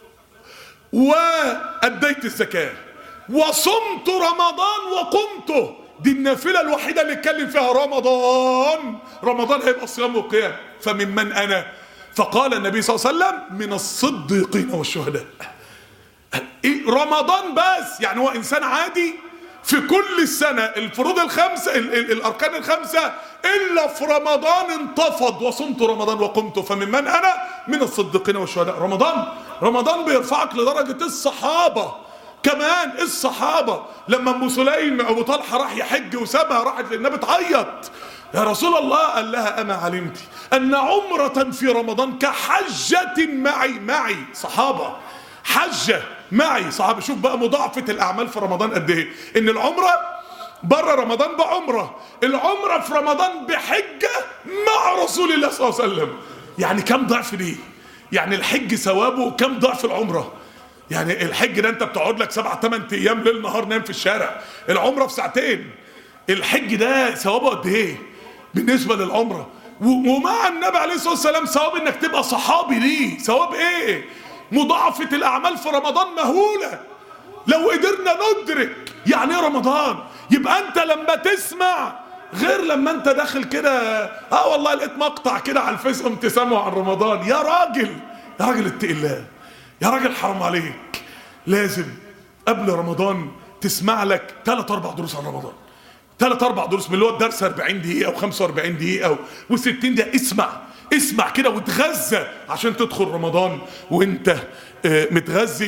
واديت الزكاه وصمت رمضان وقمته، دي النافله الوحيده اللي اتكلم فيها رمضان هيبقى صيام وقيام. فممن انا؟ فقال النبي صلى الله عليه وسلم من الصديقين والشهداء. إيه رمضان بس؟ يعني هو انسان عادي في كل السنه الفروض الخمسه الاركان الخمسه الا في رمضان انتفض وصمت رمضان وقمت. فممن انا؟ من الصديقين والشهداء. رمضان بيرفعك لدرجه الصحابه كمان. الصحابة لما ام سليم ابو طلحة راح يحج وسابها، راحت للنبي تعيط يا رسول الله، قال لها اما علمت ان عمرة في رمضان كحجة معي صحابة، حجة معي صحابة. شوف بقى مضاعفة الاعمال في رمضان قد ايه، ان العمرة بره رمضان بعمرة، العمرة في رمضان بحجة مع رسول الله صلى الله عليه وسلم. يعني كم ضعف دي؟ يعني الحج ثوابه كم ضعف العمرة؟ يعني الحج ده انت بتقعد لك 7-8 ايام ليل نهار نام في الشارع، العمره في ساعتين. الحج ده ثوابه قد ايه بالنسبه للعمره؟ ومع النبي عليه الصلاه والسلام ثواب انك تبقى صحابي ليه، ثواب ايه؟ مضاعفه الاعمال في رمضان مهوله لو قدرنا ندرك يعني ايه رمضان. يبقى انت لما تسمع غير لما انت داخل كده والله لقيت مقطع كده على الفيس قمت سامعه عن رمضان. يا راجل اتقي الله، يا راجل حرام عليك. لازم قبل رمضان تسمع لك 3-4 دروس عن رمضان، 3-4 دروس من اللي هو الدرس 40 دقيقة و45 دقيقة و60 دقيقة. اسمع كده وتغذى عشان تدخل رمضان وانت متغذي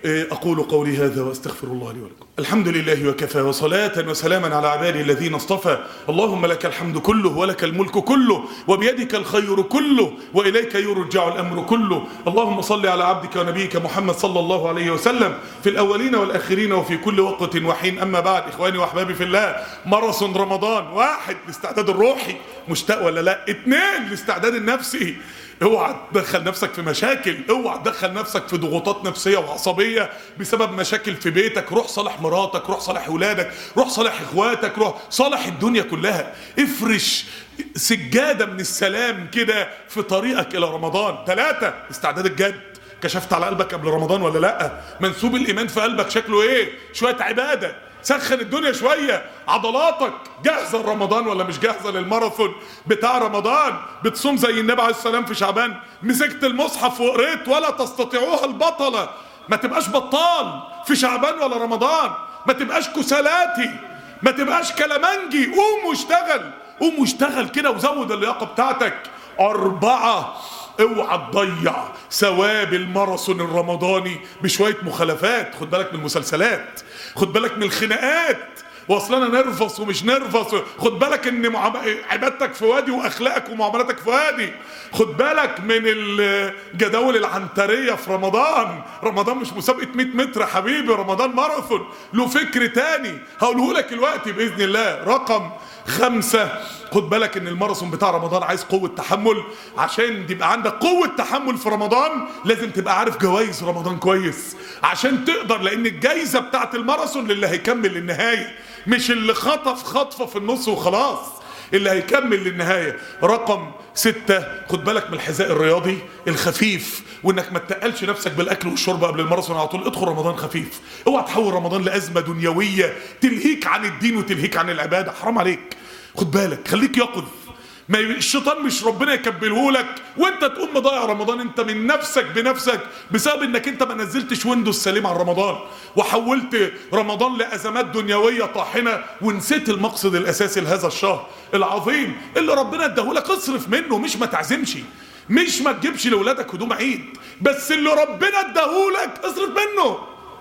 أقول قولي هذا وأستغفر الله لي ولكم. الحمد لله وكفى، وصلاة وسلاما على عباده الذين اصطفى. اللهم لك الحمد كله ولك الملك كله وبيدك الخير كله وإليك يرجع الأمر كله. اللهم صل على عبدك ونبيك محمد صلى الله عليه وسلم في الأولين والآخرين وفي كل وقت وحين. أما بعد، إخواني وأحبابي في الله، ماراثون رمضان: 1. الاستعداد الروحي، مشتاق ولا لا؟ 2. الاستعداد النفسي، اوعى تدخل نفسك في مشاكل، اوعى تدخل نفسك في ضغوطات نفسية وعصبية بسبب مشاكل في بيتك. روح صالح مراتك، روح صالح اولادك، روح صالح اخواتك، روح صالح الدنيا كلها. افرش سجادة من السلام كده في طريقك الى رمضان. 3. استعداد الجد. كشفت على قلبك قبل رمضان ولا لا؟ منسوب الايمان في قلبك شكله ايه؟ شوية عبادة، سخن الدنيا شوية. عضلاتك جاهزة لرمضان ولا مش جاهزة للماراثون بتاع رمضان؟ بتصوم زي النبي عليه السلام في شعبان؟ مسكت المصحف وقريت ولا تستطيعوها البطلة؟ ما تبقاش بطال في شعبان ولا رمضان، ما تبقاش كسلاتي، ما تبقاش كلامنجي. قوم واشتغل، قوم واشتغل كده وزود اللياقة بتاعتك. 4. اوعى تضيع ثواب الماراثون الرمضاني بشوية مخالفات. خد بالك من المسلسلات، خد بالك من الخناقات، واصلنا نرفص ومش نرفص. خد بالك ان عبادتك في وادي واخلاقك ومعاملاتك في وادي. خد بالك من الجداول العنترية في رمضان. رمضان مش مسابقة 100 متر يا حبيبي، رمضان ماراثون له فكر تاني هقوله لك دلوقتي بإذن الله. رقم 5. خد بالك ان الماراثون بتاع رمضان عايز قوة تحمل. عشان تبقى عندك قوة تحمل في رمضان لازم تبقى عارف جوائز رمضان كويس عشان تقدر، لان الجايزة بتاعت الماراثون للي هيكمل للنهاية، مش اللي خطف خطفة في النص وخلاص، اللي هيكمل للنهاية. رقم 6. خد بالك من الحذاء الرياضي الخفيف، وانك ما تقلش نفسك بالاكل والشرب قبل الماراثون على طول. ادخل رمضان خفيف، اوعى تحول رمضان لازمة دنيوية تلهيك عن الدين وتلهيك عن العبادة. حرام عليك، خد بالك، خليك يقظ. ما الشيطان مش ربنا يكبلهولك وانت تقوم مضيع رمضان انت من نفسك بنفسك بسبب انك انت ما نزلتش ويندوز سليم على رمضان وحولت رمضان لازمات دنيويه طاحنه ونسيت المقصد الاساسي لهذا الشهر العظيم اللي ربنا اداهولك. اصرف منه، مش ما تعزمش، مش ما تجيبش لاولادك هدوم عيد، بس اللي ربنا اداهولك اصرف منه.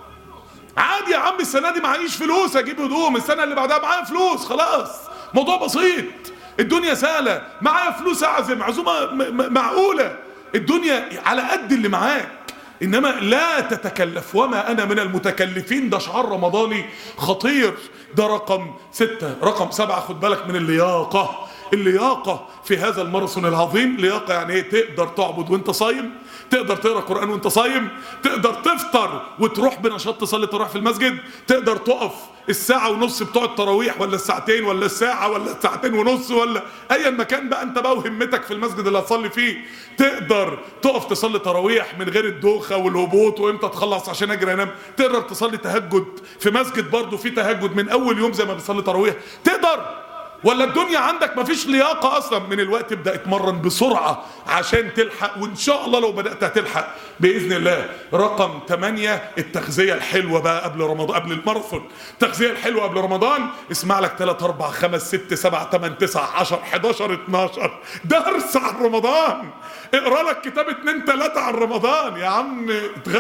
عادي يا عم، السنه دي معيش فلوس اجيب هدوم، السنه اللي بعدها معايا فلوس، خلاص موضوع بسيط، الدنيا سهله، معايا فلوس اعزم عزومه معقوله، الدنيا على قد اللي معاك. انما لا تتكلف، وما انا من المتكلفين، ده شعار رمضاني خطير. ده رقم 6. رقم 7. خد بالك من اللياقه. اللياقه في هذا الماراثون العظيم، لياقه يعني ايه؟ تقدر تعبد وانت صايم، تقدر تقرا قرآن وانت صايم، تقدر تفطر وتروح بنشاط تصلي تروح في المسجد، تقدر تقف الساعة ونص بتوع التراويح ولا الساعتين ولا الساعة ولا الساعتين ونص ولا ايا مكان بقى انت بقى وهمتك في المسجد اللي هتصلي فيه. تقدر تقف تصلي تراويح من غير الدوخة والهبوط وامتى تخلص عشان اجري انام. تقدر تصلي تهجد في مسجد برضه في تهجد من اول يوم زي ما بتصلي تراويح. تقدر ولا الدنيا عندك مفيش لياقة أصلا؟ من الوقت ابدأ اتمرن بسرعة عشان تلحق، وإن شاء الله لو بدأت هتلحق بإذن الله. رقم 8. التغذية الحلوة بقى قبل رمضان، قبل الماراثون. التغذية الحلوة قبل رمضان، اسمع لك 3 4 5 6 7 8 9 10 11 12 درس عن رمضان. اقرا لك كتاب 2 3 عن رمضان يا عم.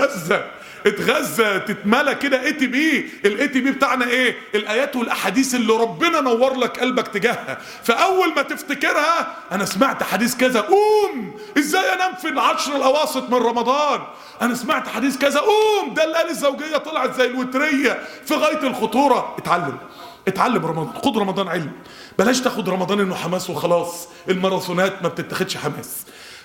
اتغذى تتملى كده. اي تي بي، الاي تي بي بتاعنا ايه؟ الايات والاحاديث اللي ربنا نور لك قلبك تجاهها، فاول ما تفتكرها انا سمعت حديث كذا قوم، ازاي انام في العشر الاواسط من رمضان؟ انا سمعت حديث كذا قوم، ده اللي قال الزوجيه طلعت زي الوتريه في غايه الخطوره. اتعلم رمضان، خد رمضان علم، بلاش تاخد رمضان انه حماس وخلاص. الماراثونات ما بتتاخدش حماس.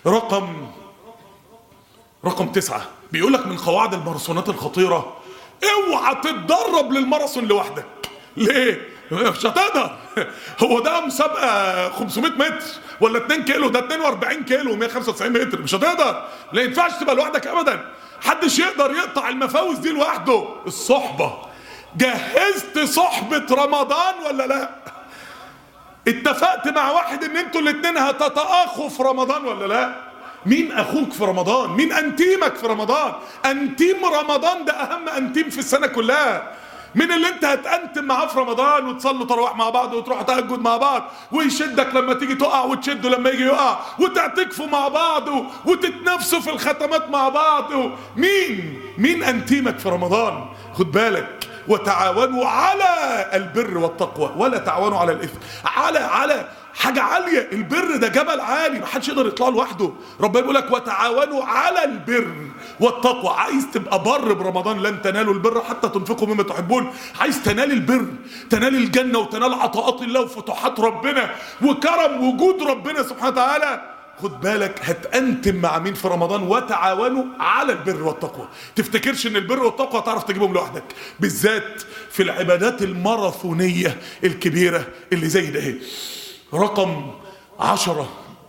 رقم 9 بيقول لك من قواعد الماراثونات الخطيرة: اوعى تتدرب للماراثون لوحدك. ليه؟ مش هتقدر. هو ده مسابقة 500 متر ولا 2 كيلو؟ ده 42 كيلو و195 متر، مش هتقدر. لا ينفعش تبقى لوحدك ابدا، محدش يقدر يقطع المفاوز دي لوحده. الصحبة، جهزت صحبة رمضان ولا لا؟ اتفقت مع واحد ان انتوا الاتنين هتتآخوا في رمضان ولا لا؟ مين اخوك في رمضان؟ مين انتيمك في رمضان؟ انتيم رمضان ده اهم انتيم في السنة كلها. مين اللي انت هتأنتم معاه في رمضان وتصلوا تراويح مع بعض وتروحوا تهجد مع بعض ويشدك لما تيجي تقع وتشده لما يجي يقع وتعتكفوا مع بعض وتتنافسوا في الختمات مع بعض؟ مين انتيمك في رمضان؟ خد بالك، وتعاونوا على البر والتقوى ولا تعاونوا على الاثم. على حاجة عالية، البر ده جبل عالي محدش يقدر يطلع لوحده. ربنا بيقول لك وتعاونوا على البر والتقوى. عايز تبقى بر برمضان؟ لن تنالوا البر حتى تنفقوا مما تحبون. عايز تنال البر، تنال الجنة وتنال عطاءات الله وفتوحات ربنا وكرم وجود ربنا سبحانه وتعالى، خد بالك هتأنتم مع مين في رمضان؟ وتعاونوا على البر والتقوى. تفتكرش ان البر والتقوى تعرف تجيبهم لوحدك، بالذات في العبادات الماراثونية الكبيرة اللي زي ده. رقم 10،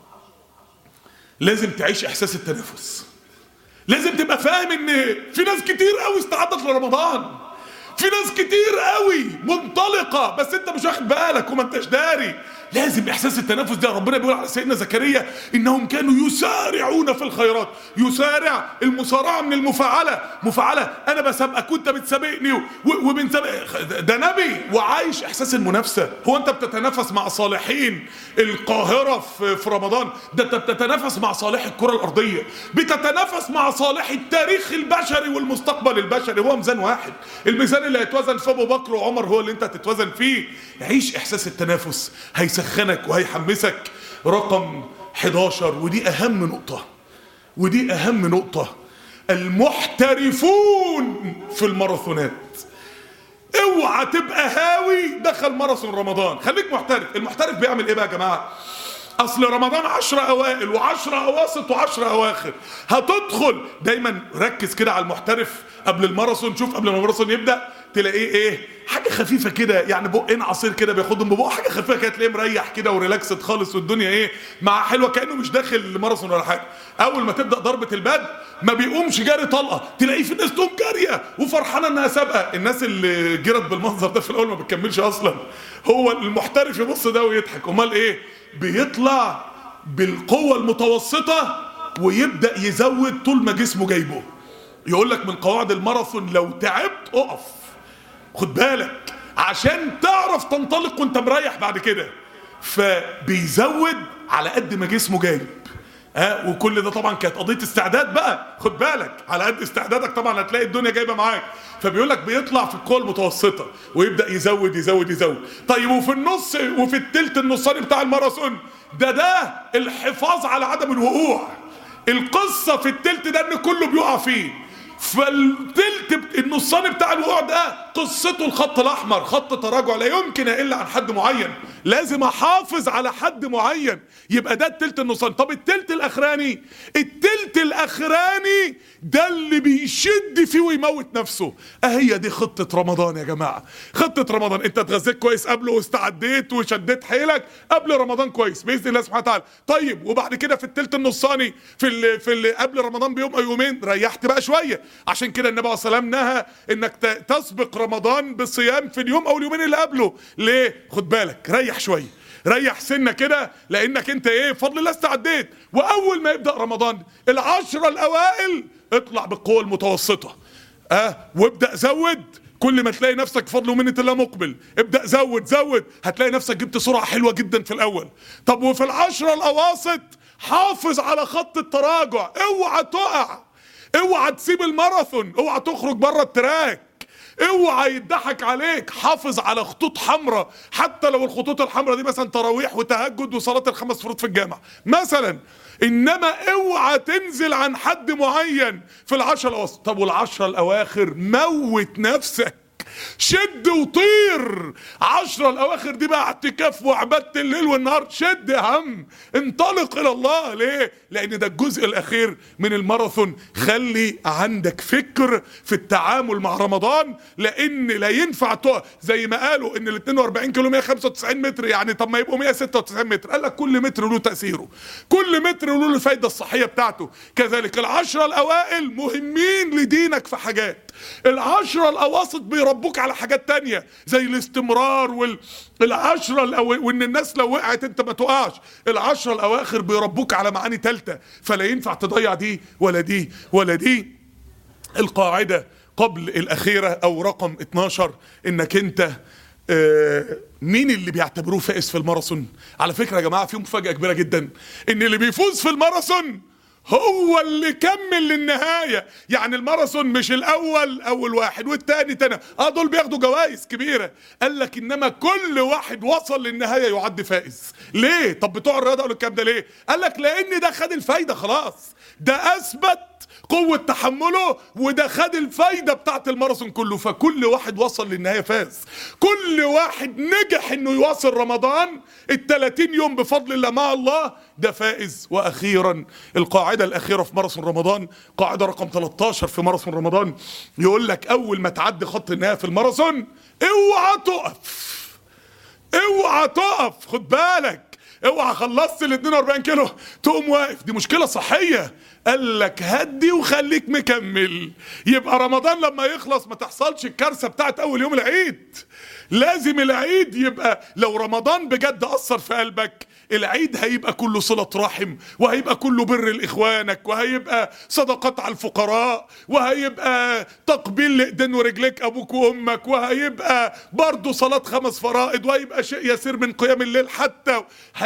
لازم تعيش احساس التنافس. لازم تبقى فاهم ان في ناس كتير قوي استعدت لرمضان، في ناس كتير قوي منطلقة بس انت مش واخد بالك وما انتش داري. لازم احساس التنافس ده. ربنا بيقول على سيدنا زكريا انهم كانوا يسارعون في الخيرات. يسارع، المسارعة من المفاعلة. مفاعلة، انا بسابقك وانت بتسابقني وبنسابق. ده نبي وعايش احساس المنافسة. هو انت بتتنافس مع صالحين القاهرة في رمضان؟ ده انت بتتنافس مع صالح الكرة الارضية، بتتنافس مع صالح التاريخ البشري والمستقبل البشري. هو ميزان واحد، الميزان اللي هيتوزن في ابو بكر وعمر هو اللي انت هتتوزن فيه. عيش احساس التنافس، هيسخنك وهيحمسك. رقم 11، ودي اهم نقطة، المحترفون في الماراثونات. اوعى تبقى هاوي دخل ماراثون رمضان، خليك محترف. المحترف بيعمل ايه بقى يا جماعة؟ اصل رمضان 10 اوائل و10 اواسط و10 اواخر. هتدخل دايما، ركز كده على المحترف قبل الماراثون. شوف قبل ما الماراثون يبدأ تلاقيه ايه؟ حاجة خفيفة كده، يعني بقين عصير كده بياخدهم ببق، حاجة خفيفة كده، تلاقيه مريح كده وريلاكسد خالص والدنيا ايه مع حلوة، كأنه مش داخل ماراثون ولا حاجة. اول ما تبدأ ضربة البدء ما بيقومش جاري طلقة، تلاقيه في الناس تقوم جارية وفرحانة انها سابقة. الناس اللي جرت بالمنظر ده في الاول ما بتكملش اصلا. هو المحترف يبص ده ويضحك. امال ايه؟ بيطلع بالقوة المتوسطة ويبدأ يزود طول ما جسمه جايبه. يقول لك من قواعد الماراثون لو تعبت اقف، خد بالك، عشان تعرف تنطلق وانت مريح بعد كده. فبيزود على قد ما جسمه جايب. وكل ده طبعا كانت قضية استعداد بقى. خد بالك، على قد استعدادك طبعا هتلاقي الدنيا جايبة معاك. فبيقول لك بيطلع في القوة المتوسطة ويبدأ يزود يزود يزود. طيب وفي النص وفي التلت النصاني بتاع الماراثون ده الحفاظ على عدم الوقوع. القصة في التلت ده ان كله بيقع فيه. فالتلت النصاني بتاع الوقوع ده قصته الخط الاحمر، خط تراجع لا يمكن يقل عن حد معين. لازم احافظ على حد معين. يبقى ده التلت النصاني. طب التلت الاخراني، التلت الاخراني ده اللي بيشد فيه ويموت نفسه. هي دي خطة رمضان يا جماعة. خطة رمضان، انت اتغذيت كويس قبله واستعديت وشديت حيلك قبل رمضان كويس باذن الله سبحانه وتعالى. طيب وبعد كده في التلت النصاني في قبل رمضان بيوم او يومين ريحت بقى شوية. عشان كده النبي عليه الصلاة والسلام نهى انك تسبق رمضان بصيام في اليوم او اليومين اللي قبله. ليه؟ خد بالك، ريح شوية، ريح سنة كده، لانك انت ايه بفضل الله استعديت. واول ما يبدأ رمضان 10 الاوائل اطلع بالقوة المتوسطة. وابدأ زود. كل ما تلاقي نفسك بفضل ومنة الله مقبل، ابدأ زود. هتلاقي نفسك جبت سرعة حلوة جدا في الاول. طب وفي 10 الاواسط حافظ على خط التراجع، اوعى تقع، اوعى تسيب الماراثون، اوعى تخرج بره التراك، اوعى يضحك عليك. حافظ على خطوط حمراء، حتى لو الخطوط الحمراء دي مثلا تراويح وتهجد وصلاة الخمس فروض في الجامع مثلا. انما اوعى تنزل عن حد معين في 10 الاواسط. طب وال10 الاواخر موت نفسك، شد وطير. 10 الاواخر دي بقى اعتكاف وعبادة الليل والنهار. شد يا عم، انطلق الى الله. ليه؟ لان ده الجزء الاخير من الماراثون. خلي عندك فكر في التعامل مع رمضان، لان لا ينفع زي ما قالوا ان ال 42 كيلو 195 متر، يعني طب ما يبقوا 196 متر. قال لك كل متر له تأثيره، كل متر له الفايدة الصحية بتاعته. كذلك 10 الاوائل مهمين لدينك في حاجات، 10 الاواسط بيربوك على حاجات تانية زي الاستمرار وان الناس لو وقعت انت ما تقعش. 10 الاواخر بيربوك على معاني تالتة، فلا ينفع تضيع دي ولا دي ولا دي. القاعدة قبل الاخيرة او رقم 12، انك انت مين اللي بيعتبروه فائز في الماراثون؟ على فكرة يا جماعة في مفاجأة كبيرة جدا، ان اللي بيفوز في الماراثون هو اللي كمل للنهاية. يعني الماراثون مش الاول اول واحد والتاني تاني، دول بياخدوا جوائز كبيرة. قال لك انما كل واحد وصل للنهاية يعد فائز. ليه؟ طب بتوع الرياضة قالوا الكلام ده ليه؟ قال لك لان ده خد الفايدة خلاص، ده اثبت قوة تحمله، وده خد الفايدة بتاعت الماراثون كله. فكل واحد وصل للنهاية فاز. كل واحد نجح انه يواصل رمضان ال30 يوم بفضل الله مع الله، ده فائز. واخيرا القاعدة الاخيرة في ماراثون رمضان، قاعدة رقم 13 في ماراثون رمضان، يقول لك اول ما تعدي خط النهاية في الماراثون اوعى تقف، اوعى تقف. خد بالك، اوعى خلصت ال 42 كيلو تقوم واقف، دي مشكلة صحية. قال لك هدي وخليك مكمل. يبقى رمضان لما يخلص ما تحصلش الكارثة بتاعت اول يوم العيد. لازم العيد يبقى، لو رمضان بجد اثر في قلبك، العيد هيبقى كله صلة رحم، وهيبقى كله بر لاخوانك، وهيبقى صدقات على الفقراء، وهيبقى تقبيل لايدين ورجليك ابوك وامك، وهيبقى برضه صلاة 5 فرائض، وهيبقى شيء يسير من قيام الليل. حتى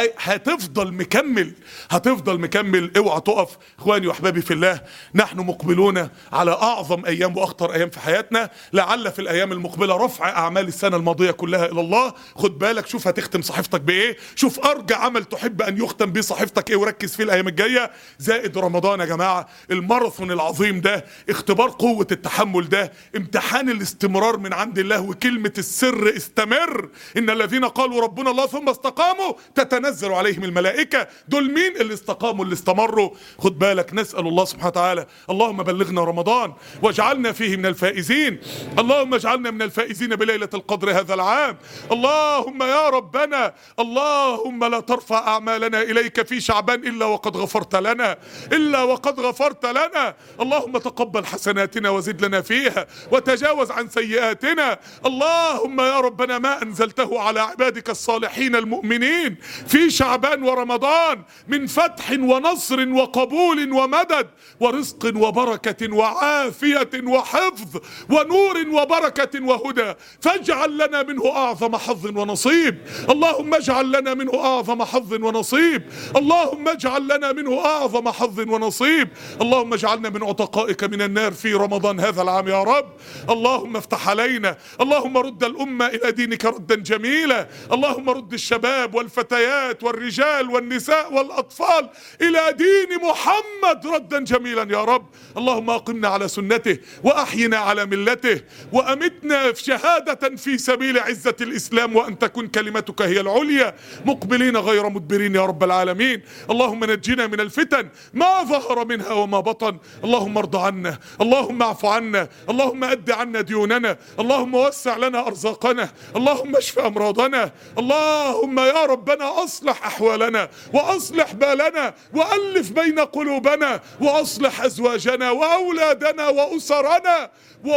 هتفضل مكمل، هتفضل مكمل. اوعى تقف. اخواني واحبابي في الله، نحن مقبلون على اعظم ايام واخطر ايام في حياتنا. لعل في الايام المقبلة رفع اعمال السنة الماضية كلها الى الله. خد بالك، شوف هتختم صحيفتك بايه، شوف ارجع عمل تحب ان يختم بيه صحيفتك ايه، وركز فيه الايام الجايه. زائد رمضان يا جماعه، الماراثون العظيم ده، اختبار قوه التحمل ده، امتحان الاستمرار من عند الله. وكلمه السر استمر. ان الذين قالوا ربنا الله ثم استقاموا تتنزل عليهم الملائكه. دول مين؟ اللي استقاموا، اللي استمروا. خد بالك، نسال الله سبحانه وتعالى اللهم بلغنا رمضان واجعلنا فيه من الفائزين. اللهم اجعلنا من الفائزين بليله القدر هذا العام. اللهم يا ربنا، اللهم لا ترفع أعمالنا إليك في شعبان إلا وقد غفرت لنا، إلا وقد غفرت لنا. اللهم تقبل حسناتنا وزد لنا فيها، وتجاوز عن سيئاتنا. اللهم يا ربنا ما أنزلته على عبادك الصالحين المؤمنين في شعبان ورمضان من فتح ونصر وقبول ومدد ورزق وبركة وعافية وحفظ ونور وبركة وهدى، فاجعل لنا منه أعظم حظ ونصيب. اللهم اجعل لنا منه أعظم حظ ونصيب. اللهم اجعل لنا منه أعظم حظ ونصيب. اللهم اجعلنا من عتقائك من النار في رمضان هذا العام يا رب. اللهم افتح علينا. اللهم رد الأمة إلى دينك ردا جميلا. اللهم رد الشباب والفتيات والرجال والنساء والأطفال إلى دين محمد ردا جميلا يا رب. اللهم أقمنا على سنته وأحينا على ملته، وأمتنا في شهادة في سبيل عزة الإسلام، وأن تكن كلمتك هي العليا، مقبلين غير مدبرين يا رب العالمين. اللهم نجنا من الفتن ما ظهر منها وما بطن. اللهم ارض عنا، اللهم اعف عنا، اللهم أد عنا ديوننا، اللهم وسع لنا أرزاقنا، اللهم اشف أمراضنا. اللهم يا ربنا أصلح أحوالنا وأصلح بالنا وألف بين قلوبنا وأصلح أزواجنا وأولادنا وأسرنا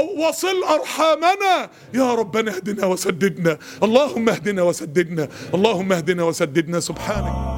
وصل أرحامنا يا ربنا. اهدنا وسددنا، اللهم اهدنا وسددنا، اللهم اهدنا وسددنا. سبحانك.